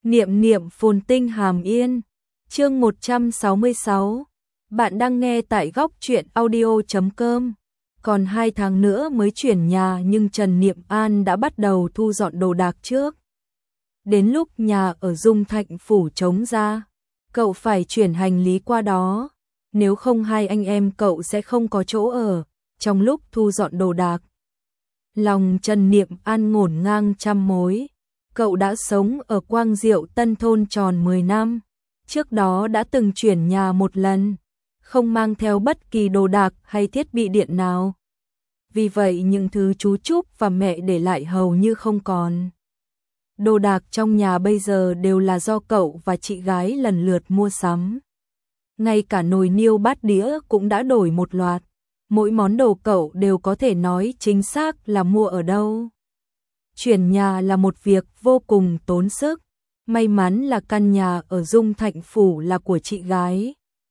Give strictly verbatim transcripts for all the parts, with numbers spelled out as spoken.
Niệm niệm phồn tinh hàm yên. Chương một trăm sáu mươi sáu. Bạn đang nghe tại góc truyện audio chấm com. Còn hai tháng nữa mới chuyển nhà nhưng Trần Niệm An đã bắt đầu thu dọn đồ đạc trước. Đến lúc nhà ở Dung Thạnh phủ trống ra, cậu phải chuyển hành lý qua đó, nếu không hai anh em cậu sẽ không có chỗ ở. Trong lúc thu dọn đồ đạc, lòng Trần Niệm An ngổn ngang trăm mối. Cậu đã sống ở Quang Diệu Tân thôn tròn mười năm, trước đó đã từng chuyển nhà một lần, không mang theo bất kỳ đồ đạc hay thiết bị điện nào. Vì vậy những thứ chú Trúc và mẹ để lại hầu như không còn. Đồ đạc trong nhà bây giờ đều là do cậu và chị gái lần lượt mua sắm. Ngay cả nồi niêu bát đĩa cũng đã đổi một loạt. Mỗi món đồ cậu đều có thể nói chính xác là mua ở đâu. Chuyển nhà là một việc vô cùng tốn sức. May mắn là căn nhà ở Dung Thạnh phủ là của chị gái.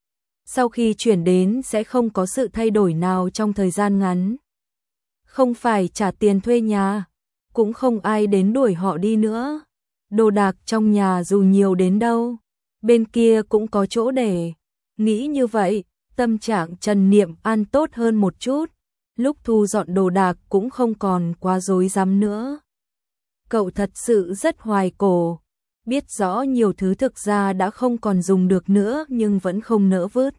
Sau khi chuyển đến sẽ không có sự thay đổi nào trong thời gian ngắn. Không phải trả tiền thuê nhà, cũng không ai đến đuổi họ đi nữa. Đồ đạc trong nhà dù nhiều đến đâu, bên kia cũng có chỗ để. Nghĩ như vậy, tâm trạng Trần Niệm An tốt hơn một chút. Lúc thu dọn đồ đạc cũng không còn quá rối rắm nữa. Cậu thật sự rất hoài cổ, biết rõ nhiều thứ thực ra đã không còn dùng được nữa nhưng vẫn không nỡ vứt.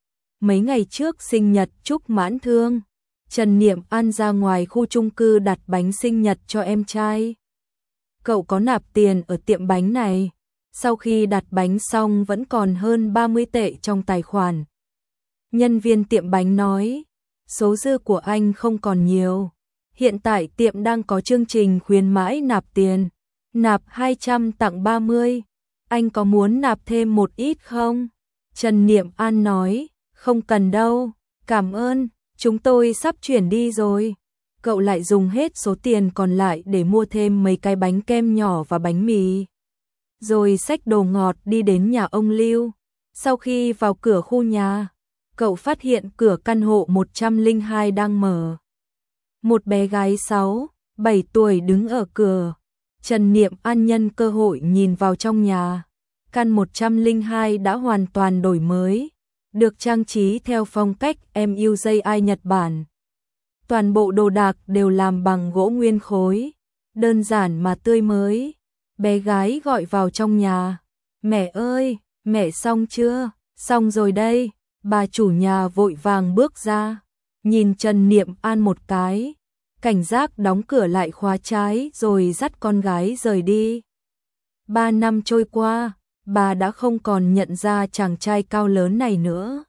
Mấy ngày trước sinh nhật Trúc Mãn Thương, Trần Niệm An ra ngoài khu chung cư đặt bánh sinh nhật cho em trai. Cậu có nạp tiền ở tiệm bánh này, sau khi đặt bánh xong vẫn còn hơn ba mươi tệ trong tài khoản. Nhân viên tiệm bánh nói, số dư của anh không còn nhiều. Hiện tại tiệm đang có chương trình khuyến mãi nạp tiền, nạp hai trăm tặng ba mươi. Anh có muốn nạp thêm một ít không? Trần Niệm An nói, không cần đâu, cảm ơn, chúng tôi sắp chuyển đi rồi. Cậu lại dùng hết số tiền còn lại để mua thêm mấy cái bánh kem nhỏ và bánh mì. Rồi xách đồ ngọt đi đến nhà ông Lưu. Sau khi vào cửa khu nhà, cậu phát hiện cửa căn hộ một trăm lẻ hai đang mở. Một bé gái sáu, bảy tuổi đứng ở cửa. Trần Niệm An nhân cơ hội nhìn vào trong nhà. Căn một trăm lẻ hai đã hoàn toàn đổi mới, được trang trí theo phong cách em u gi i Nhật Bản. Toàn bộ đồ đạc đều làm bằng gỗ nguyên khối, đơn giản mà tươi mới. Bé gái gọi vào trong nhà. Mẹ ơi, mẹ xong chưa? Xong rồi đây. Bà chủ nhà vội vàng bước ra, nhìn Trần Niệm An một cái, cảnh giác đóng cửa lại khóa trái rồi dắt con gái rời đi. Ba năm trôi qua, bà đã không còn nhận ra chàng trai cao lớn này nữa.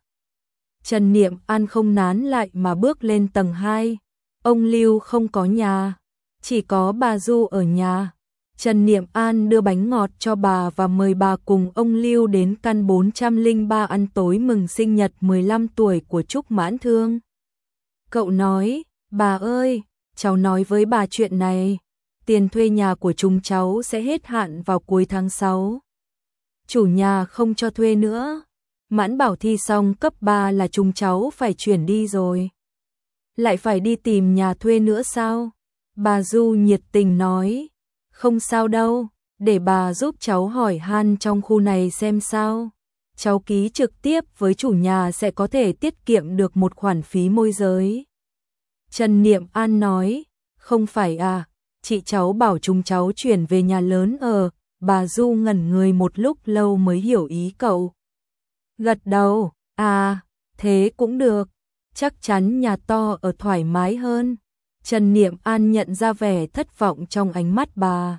Trần Niệm An không nán lại mà bước lên tầng hai. Ông Lưu không có nhà, chỉ có bà Du ở nhà. Trần Niệm An đưa bánh ngọt cho bà và mời bà cùng ông Lưu đến căn bốn trăm lẻ ba ăn tối mừng sinh nhật mười lăm tuổi của Trúc Mãn Thương. Cậu nói, bà ơi, cháu nói với bà chuyện này, tiền thuê nhà của chúng cháu sẽ hết hạn vào cuối tháng sáu. Chủ nhà không cho thuê nữa, Mãn Bảo thi xong cấp ba là chúng cháu phải chuyển đi rồi. Lại phải đi tìm nhà thuê nữa sao? Bà Du nhiệt tình nói. Không sao đâu, để bà giúp cháu hỏi han trong khu này xem sao. Cháu ký trực tiếp với chủ nhà sẽ có thể tiết kiệm được một khoản phí môi giới. Trần Niệm An nói, không phải à, chị cháu bảo chúng cháu chuyển về nhà lớn ở. Bà Du ngẩn người một lúc lâu mới hiểu ý cậu. Gật đầu, à, thế cũng được, chắc chắn nhà to ở thoải mái hơn. Trần Niệm An nhận ra vẻ thất vọng trong ánh mắt bà.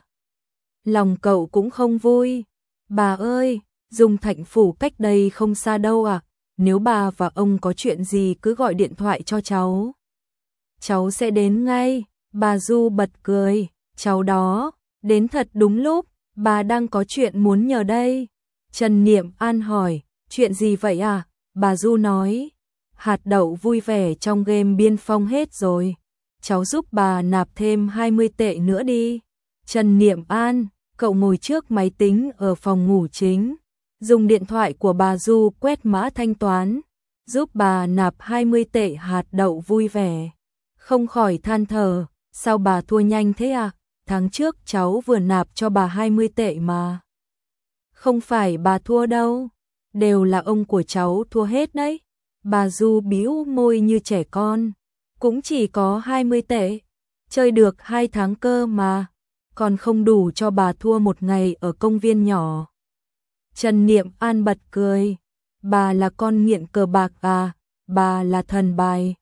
Lòng cậu cũng không vui. Bà ơi, Dung Thạnh phủ cách đây không xa đâu à, nếu bà và ông có chuyện gì cứ gọi điện thoại cho cháu. Cháu sẽ đến ngay. Bà Du bật cười, cháu đó, đến thật đúng lúc, bà đang có chuyện muốn nhờ đây. Trần Niệm An hỏi, chuyện gì vậy à? Bà Du nói, hạt đậu vui vẻ trong game Biên Phong hết rồi. Cháu giúp bà nạp thêm hai mươi tệ nữa đi. Trần Niệm An, cậu ngồi trước máy tính ở phòng ngủ chính, dùng điện thoại của bà Du quét mã thanh toán, giúp bà nạp hai mươi tệ hạt đậu vui vẻ. Không khỏi than thở, sao bà thua nhanh thế à? Tháng trước cháu vừa nạp cho bà hai mươi tệ mà. Không phải bà thua đâu, đều là ông của cháu thua hết đấy. Bà Du bĩu môi như trẻ con, cũng chỉ có hai mươi tệ, chơi được hai tháng cơ mà, còn không đủ cho bà thua một ngày ở công viên nhỏ. Trần Niệm An bật cười, bà là con nghiện cờ bạc à, bà là thần bài.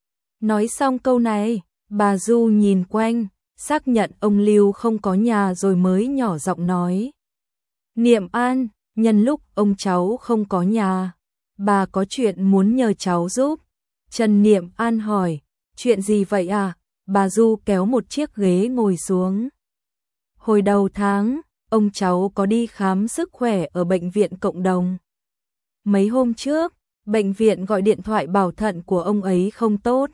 Nói xong câu này, bà Du nhìn quanh, xác nhận ông Lưu không có nhà rồi mới nhỏ giọng nói. Niệm An, nhân lúc ông cháu không có nhà, bà có chuyện muốn nhờ cháu giúp. Trần Niệm An hỏi, chuyện gì vậy à? Bà Du kéo một chiếc ghế ngồi xuống. Hồi đầu tháng, ông cháu có đi khám sức khỏe ở bệnh viện cộng đồng. Mấy hôm trước, bệnh viện gọi điện thoại bảo thận của ông ấy không tốt.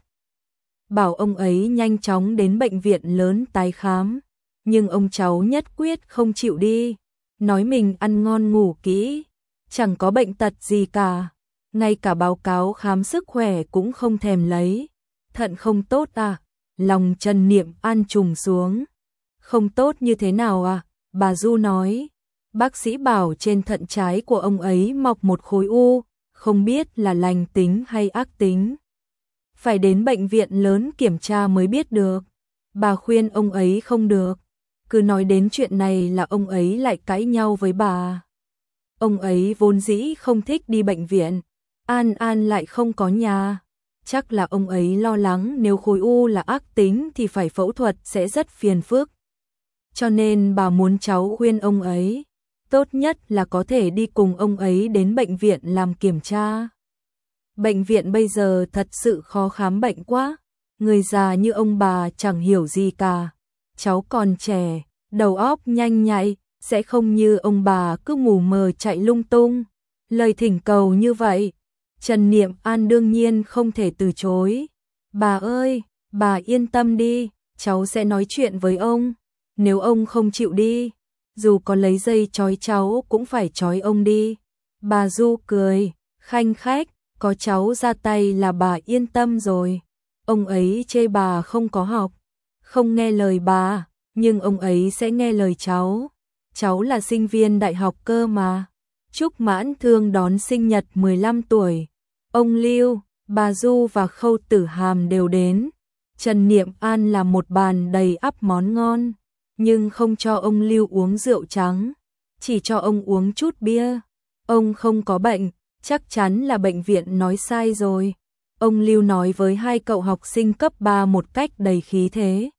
Bảo ông ấy nhanh chóng đến bệnh viện lớn tái khám, nhưng ông cháu nhất quyết không chịu đi, nói mình ăn ngon ngủ kỹ, chẳng có bệnh tật gì cả, ngay cả báo cáo khám sức khỏe cũng không thèm lấy. Thận không tốt à? Lòng Trần Niệm An trùng xuống. Không tốt như thế nào à? Bà Du nói, bác sĩ bảo trên thận trái của ông ấy mọc một khối u, không biết là lành tính hay ác tính. Phải đến bệnh viện lớn kiểm tra mới biết được. Bà khuyên ông ấy không được, cứ nói đến chuyện này là ông ấy lại cãi nhau với bà. Ông ấy vốn dĩ không thích đi bệnh viện, An An lại không có nhà. Chắc là ông ấy lo lắng nếu khối u là ác tính thì phải phẫu thuật sẽ rất phiền phức. Cho nên bà muốn cháu khuyên ông ấy, tốt nhất là có thể đi cùng ông ấy đến bệnh viện làm kiểm tra. Bệnh viện bây giờ thật sự khó khám bệnh quá, người già như ông bà chẳng hiểu gì cả. Cháu còn trẻ, đầu óc nhanh nhạy, sẽ không như ông bà cứ mù mờ chạy lung tung. Lời thỉnh cầu như vậy, Trần Niệm An đương nhiên không thể từ chối. Bà ơi, bà yên tâm đi, cháu sẽ nói chuyện với ông. Nếu ông không chịu đi, dù có lấy dây trói cháu cũng phải trói ông đi. Bà Du cười, khanh khách, có cháu ra tay là bà yên tâm rồi. Ông ấy chê bà không có học, không nghe lời bà, nhưng ông ấy sẽ nghe lời cháu. Cháu là sinh viên đại học cơ mà. Chúc Mãn Thương đón sinh nhật mười lăm tuổi. Ông Lưu, bà Du và Khâu Tử Hàm đều đến. Trần Niệm An làm một bàn đầy ắp món ngon, nhưng không cho ông Lưu uống rượu trắng, chỉ cho ông uống chút bia. Ông không có bệnh, chắc chắn là bệnh viện nói sai rồi. Ông Lưu nói với hai cậu học sinh cấp ba một cách đầy khí thế.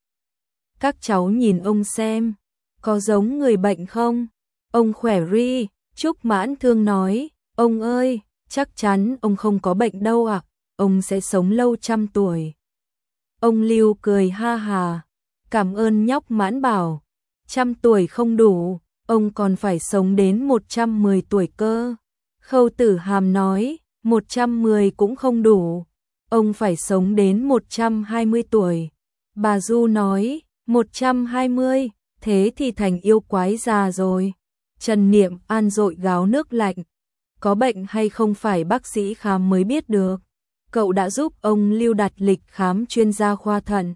Các cháu nhìn ông xem, có giống người bệnh không? Ông khỏe ri. Trúc Mãn Thương nói, ông ơi, chắc chắn ông không có bệnh đâu ạ, ông sẽ sống lâu trăm tuổi. Ông Lưu cười ha hà, cảm ơn nhóc Mãn bảo, trăm tuổi không đủ, ông còn phải sống đến một trăm mười tuổi cơ. Khâu Tử Hàm nói, một trăm mười cũng không đủ, ông phải sống đến một trăm hai mươi tuổi. Bà Du nói, một trăm hai mươi, thế thì thành yêu quái già rồi. Trần Niệm An dội gáo nước lạnh, có bệnh hay không phải bác sĩ khám mới biết được. Cậu đã giúp ông Lưu đặt lịch khám chuyên gia khoa thận.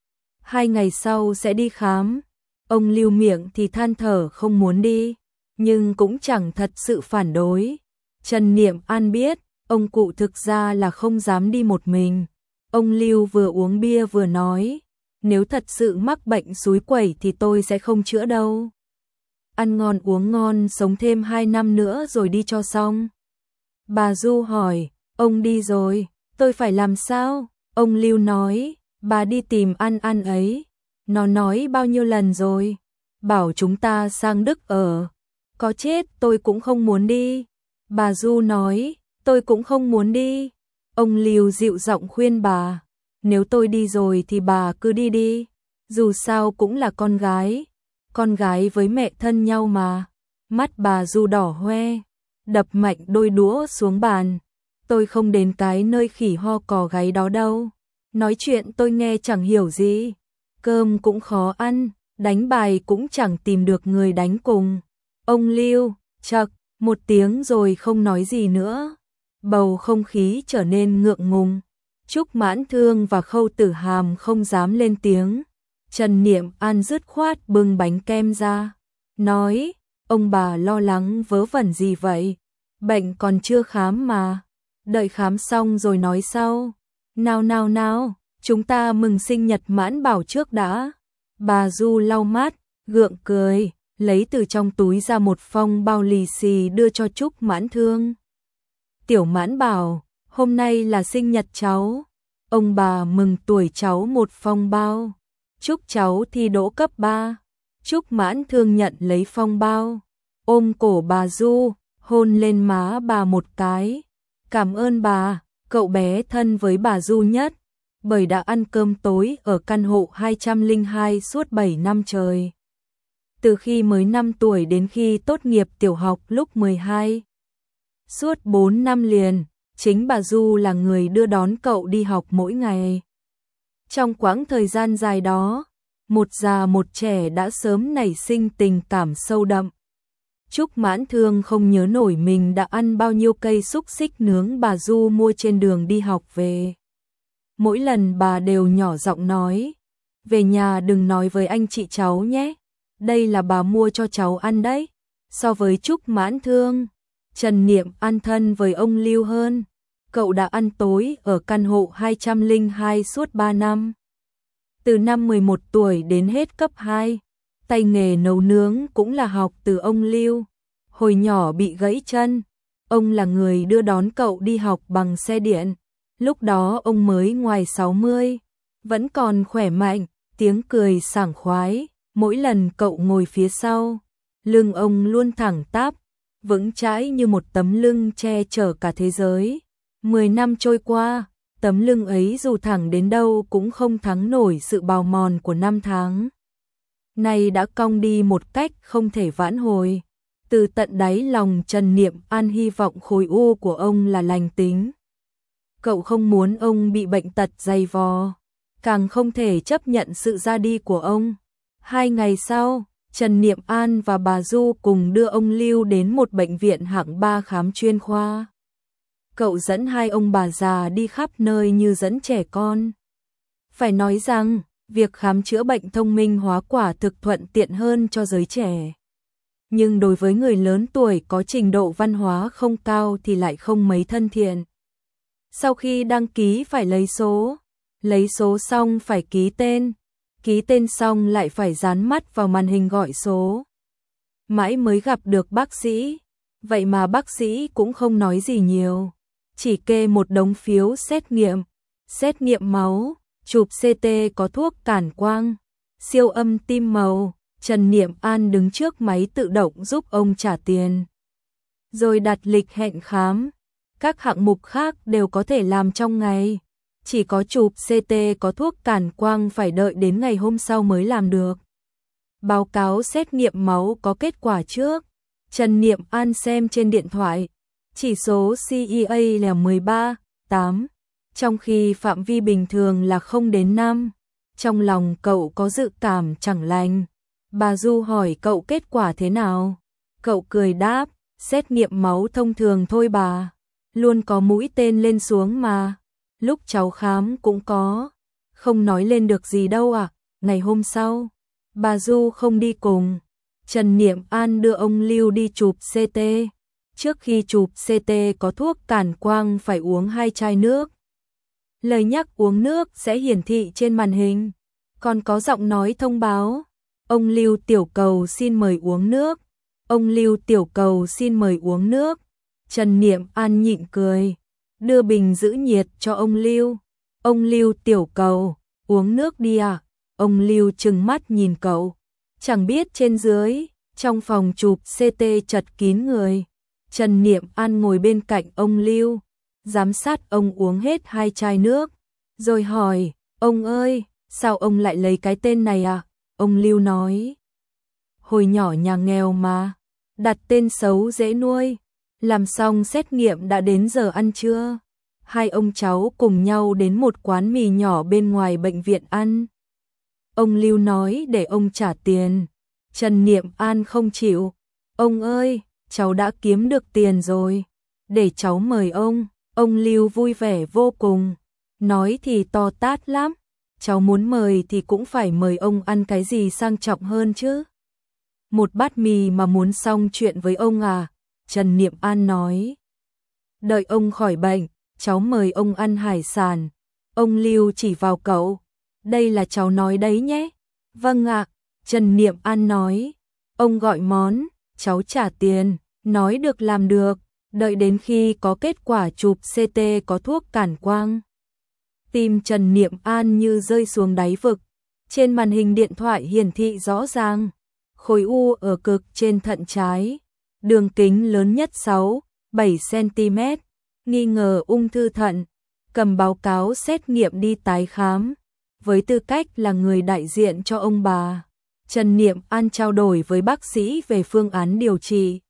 Hai ngày sau sẽ đi khám. Ông Lưu miệng thì than thở không muốn đi, nhưng cũng chẳng thật sự phản đối. Trần Niệm An biết, ông cụ thực ra là không dám đi một mình. Ông Lưu vừa uống bia vừa nói, nếu thật sự mắc bệnh xúi quẩy thì tôi sẽ không chữa đâu. Ăn ngon uống ngon sống thêm hai năm nữa rồi đi cho xong. Bà Du hỏi, ông đi rồi, tôi phải làm sao? Ông Lưu nói, bà đi tìm An An ấy. Nó nói bao nhiêu lần rồi, bảo chúng ta sang Đức ở. Có chết tôi cũng không muốn đi. Bà Du nói, tôi cũng không muốn đi. Ông Lưu dịu giọng khuyên bà, nếu tôi đi rồi thì bà cứ đi đi. Dù sao cũng là con gái. Con gái với mẹ thân nhau mà. Mắt bà Du đỏ hoe, đập mạnh đôi đũa xuống bàn. Tôi không đến cái nơi khỉ ho cò gáy đó đâu. Nói chuyện tôi nghe chẳng hiểu gì. Cơm cũng khó ăn, đánh bài cũng chẳng tìm được người đánh cùng. Ông Lưu, chậc, một tiếng rồi không nói gì nữa. Bầu không khí trở nên ngượng ngùng. Trúc Mãn Thương và Khâu Tử Hàm không dám lên tiếng. Trần Niệm An dứt khoát bưng bánh kem ra, nói, Ông bà lo lắng vớ vẩn gì vậy? Bệnh còn chưa khám mà. Đợi khám xong rồi nói sau. Nào nào nào, chúng ta mừng sinh nhật Mãn Bảo trước đã. Bà Du lau mắt, gượng cười, lấy từ trong túi ra một phong bao lì xì đưa cho Trúc Mãn Thương. Tiểu Mãn Bảo, hôm nay là sinh nhật cháu. Ông bà mừng tuổi cháu một phong bao. Chúc cháu thi đỗ cấp ba. Trúc Mãn Thương nhận lấy phong bao, ôm cổ bà Du, hôn lên má bà một cái. Cảm ơn bà, cậu bé thân với bà Du nhất, bởi đã ăn cơm tối ở căn hộ hai trăm lẻ hai suốt bảy năm trời. Từ khi mới năm tuổi đến khi tốt nghiệp tiểu học lúc mười hai. Suốt bốn năm liền, chính bà Du là người đưa đón cậu đi học mỗi ngày. Trong quãng thời gian dài đó, một già một trẻ đã sớm nảy sinh tình cảm sâu đậm. Trúc Mãn Thương không nhớ nổi mình đã ăn bao nhiêu cây xúc xích nướng bà Du mua trên đường đi học về. Mỗi lần bà đều nhỏ giọng nói, về nhà đừng nói với anh chị cháu nhé, đây là bà mua cho cháu ăn đấy. So với Trúc Mãn Thương, Trần Niệm ăn thân với ông Lưu hơn. Cậu đã ăn tối ở căn hộ hai trăm lẻ hai suốt ba năm. Từ năm mười một tuổi đến hết cấp hai, tay nghề nấu nướng cũng là học từ ông Lưu. Hồi nhỏ bị gãy chân, ông là người đưa đón cậu đi học bằng xe điện. Lúc đó ông mới ngoài sáu mươi, vẫn còn khỏe mạnh, tiếng cười sảng khoái. Mỗi lần cậu ngồi phía sau, lưng ông luôn thẳng tắp, vững chãi như một tấm lưng che chở cả thế giới. Mười năm trôi qua, tấm lưng ấy dù thẳng đến đâu cũng không thắng nổi sự bào mòn của năm tháng. Này đã cong đi một cách không thể vãn hồi. Từ tận đáy lòng Trần Niệm An hy vọng khối u của ông là lành tính. Cậu không muốn ông bị bệnh tật dày vò, càng không thể chấp nhận sự ra đi của ông. Hai ngày sau, Trần Niệm An và bà Du cùng đưa ông Lưu đến một bệnh viện hạng ba khám chuyên khoa. Cậu dẫn hai ông bà già đi khắp nơi như dẫn trẻ con. Phải nói rằng, việc khám chữa bệnh thông minh hóa quả thực thuận tiện hơn cho giới trẻ. Nhưng đối với người lớn tuổi có trình độ văn hóa không cao thì lại không mấy thân thiện. Sau khi đăng ký phải lấy số, lấy số xong phải ký tên, ký tên xong lại phải dán mắt vào màn hình gọi số. Mãi mới gặp được bác sĩ, vậy mà bác sĩ cũng không nói gì nhiều, chỉ kê một đống phiếu xét nghiệm, xét nghiệm máu, chụp xê tê có thuốc cản quang, siêu âm tim màu. Trần Niệm An đứng trước máy tự động giúp ông trả tiền, rồi đặt lịch hẹn khám. Các hạng mục khác đều có thể làm trong ngày, chỉ có chụp xê tê có thuốc cản quang phải đợi đến ngày hôm sau mới làm được. Báo cáo xét nghiệm máu có kết quả trước, Trần Niệm An xem trên điện thoại, chỉ số xê e a là mười ba, tám, trong khi phạm vi bình thường là không đến năm. Trong lòng cậu có dự cảm chẳng lành. Bà Du hỏi cậu kết quả thế nào? Cậu cười đáp, xét nghiệm máu thông thường thôi bà, luôn có mũi tên lên xuống mà. Lúc cháu khám cũng có, không nói lên được gì đâu ạ. À? Ngày hôm sau, bà Du không đi cùng. Trần Niệm An đưa ông Lưu đi chụp xê tê. Trước khi chụp xê tê có thuốc cản quang phải uống hai chai nước. Lời nhắc uống nước sẽ hiển thị trên màn hình, còn có giọng nói thông báo. Ông Lưu tiểu cầu xin mời uống nước. Ông Lưu tiểu cầu xin mời uống nước. Trần Niệm An nhịn cười, đưa bình giữ nhiệt cho ông Lưu. Ông Lưu tiểu cầu, uống nước đi ạ. À? Ông Lưu trừng mắt nhìn cậu, chẳng biết trên dưới. Trong phòng chụp xê tê chật kín người. Trần Niệm An ngồi bên cạnh ông Lưu, giám sát ông uống hết hai chai nước, rồi hỏi, ông ơi, sao ông lại lấy cái tên này à? Ông Lưu nói, hồi nhỏ nhà nghèo mà, đặt tên xấu dễ nuôi. Làm xong xét nghiệm đã đến giờ ăn trưa. Hai ông cháu cùng nhau đến một quán mì nhỏ bên ngoài bệnh viện ăn. Ông Lưu nói để ông trả tiền. Trần Niệm An không chịu. Ông ơi, cháu đã kiếm được tiền rồi, để cháu mời ông. Ông Lưu vui vẻ vô cùng, nói thì to tát lắm. Cháu muốn mời thì cũng phải mời ông ăn cái gì sang trọng hơn chứ. một bát mì mà muốn xong chuyện với ông à? Trần Niệm An nói. Đợi ông khỏi bệnh, cháu mời ông ăn hải sản. Ông Lưu chỉ vào cậu. Đây là cháu nói đấy nhé. Vâng ạ, Trần Niệm An nói. Ông gọi món, cháu trả tiền, nói được làm được, đợi đến khi có kết quả chụp xê tê có thuốc cản quang. Tim Trần Niệm An như rơi xuống đáy vực, trên màn hình điện thoại hiển thị rõ ràng, khối u ở cực trên thận trái, đường kính lớn nhất sáu, bảy xăng-ti-mét, nghi ngờ ung thư thận, cầm báo cáo xét nghiệm đi tái khám. Với tư cách là người đại diện cho ông bà, Trần Niệm An trao đổi với bác sĩ về phương án điều trị.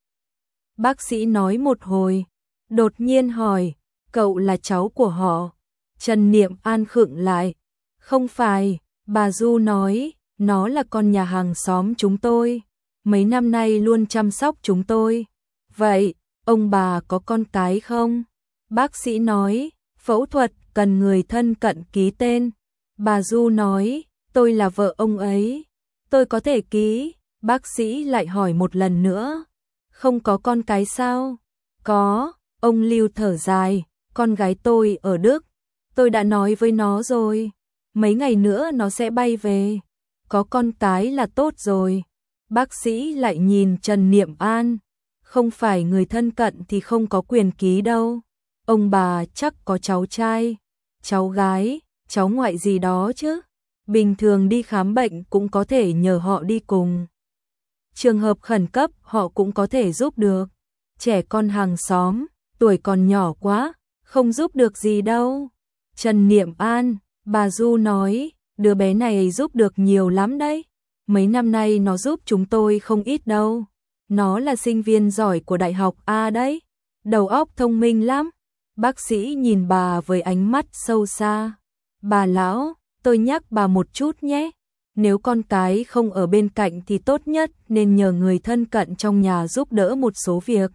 Bác sĩ nói một hồi, đột nhiên hỏi, cậu là cháu của họ? Trần Niệm An khựng lại, không phải, bà Du nói, nó là con nhà hàng xóm chúng tôi, mấy năm nay luôn chăm sóc chúng tôi. Vậy, ông bà có con cái không? Bác sĩ nói, phẫu thuật cần người thân cận ký tên. Bà Du nói, tôi là vợ ông ấy, tôi có thể ký. Bác sĩ lại hỏi một lần nữa, không có con cái sao? Có, ông Lưu thở dài, con gái tôi ở Đức, tôi đã nói với nó rồi, mấy ngày nữa nó sẽ bay về, có con cái là tốt rồi. Bác sĩ lại nhìn Trần Niệm An, không phải người thân cận thì không có quyền ký đâu, ông bà chắc có cháu trai, cháu gái, cháu ngoại gì đó chứ, bình thường đi khám bệnh cũng có thể nhờ họ đi cùng. Trường hợp khẩn cấp họ cũng có thể giúp được, trẻ con hàng xóm, tuổi còn nhỏ quá, không giúp được gì đâu. Trần Niệm An, bà Du nói, đứa bé này giúp được nhiều lắm đấy, mấy năm nay nó giúp chúng tôi không ít đâu, nó là sinh viên giỏi của Đại học A đấy, đầu óc thông minh lắm. Bác sĩ nhìn bà với ánh mắt sâu xa. Bà lão, tôi nhắc bà một chút nhé, nếu con cái không ở bên cạnh thì tốt nhất nên nhờ người thân cận trong nhà giúp đỡ một số việc.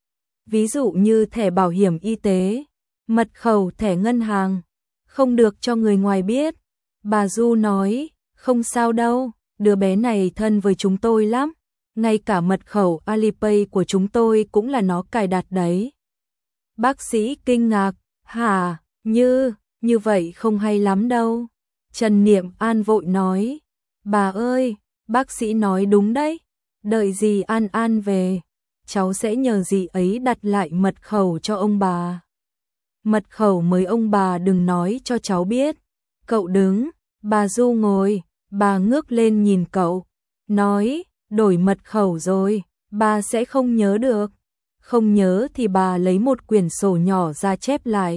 Ví dụ như thẻ bảo hiểm y tế, mật khẩu thẻ ngân hàng, không được cho người ngoài biết. Bà Du nói, không sao đâu, đứa bé này thân với chúng tôi lắm, ngay cả mật khẩu Alipay của chúng tôi cũng là nó cài đặt đấy. Bác sĩ kinh ngạc, hả, như, như vậy không hay lắm đâu. Trần Niệm An vội nói, bà ơi, bác sĩ nói đúng đấy, đợi dì An An về, cháu sẽ nhờ dì ấy đặt lại mật khẩu cho ông bà. Mật khẩu mới ông bà đừng nói cho cháu biết. Cậu đứng, bà Du ngồi, bà ngước lên nhìn cậu, nói, đổi mật khẩu rồi, bà sẽ không nhớ được. Không nhớ thì bà lấy một quyển sổ nhỏ ra chép lại.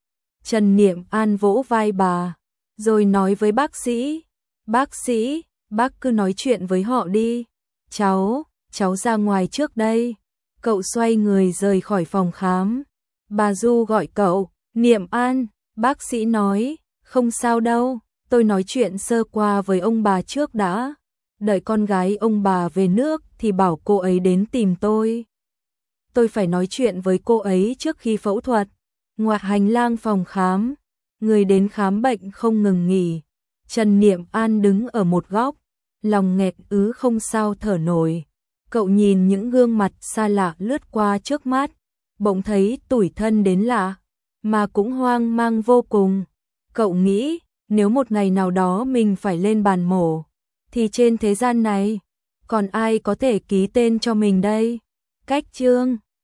Trần Niệm An vỗ vai bà, rồi nói với bác sĩ, bác sĩ, bác cứ nói chuyện với họ đi, cháu, cháu ra ngoài trước đây. Cậu xoay người rời khỏi phòng khám. Bà Du gọi cậu, Niệm An, bác sĩ nói, không sao đâu, tôi nói chuyện sơ qua với ông bà trước đã, đợi con gái ông bà về nước thì bảo cô ấy đến tìm tôi. Tôi phải nói chuyện với cô ấy trước khi phẫu thuật. Ngoài hành lang phòng khám, người đến khám bệnh không ngừng nghỉ. Trần Niệm An đứng ở một góc, lòng nghẹt ứ không sao thở nổi. Cậu nhìn những gương mặt xa lạ lướt qua trước mắt, bỗng thấy tủi thân đến lạ, mà cũng hoang mang vô cùng. Cậu nghĩ, nếu một ngày nào đó mình phải lên bàn mổ, thì trên thế gian này, còn ai có thể ký tên cho mình đây? Cách chương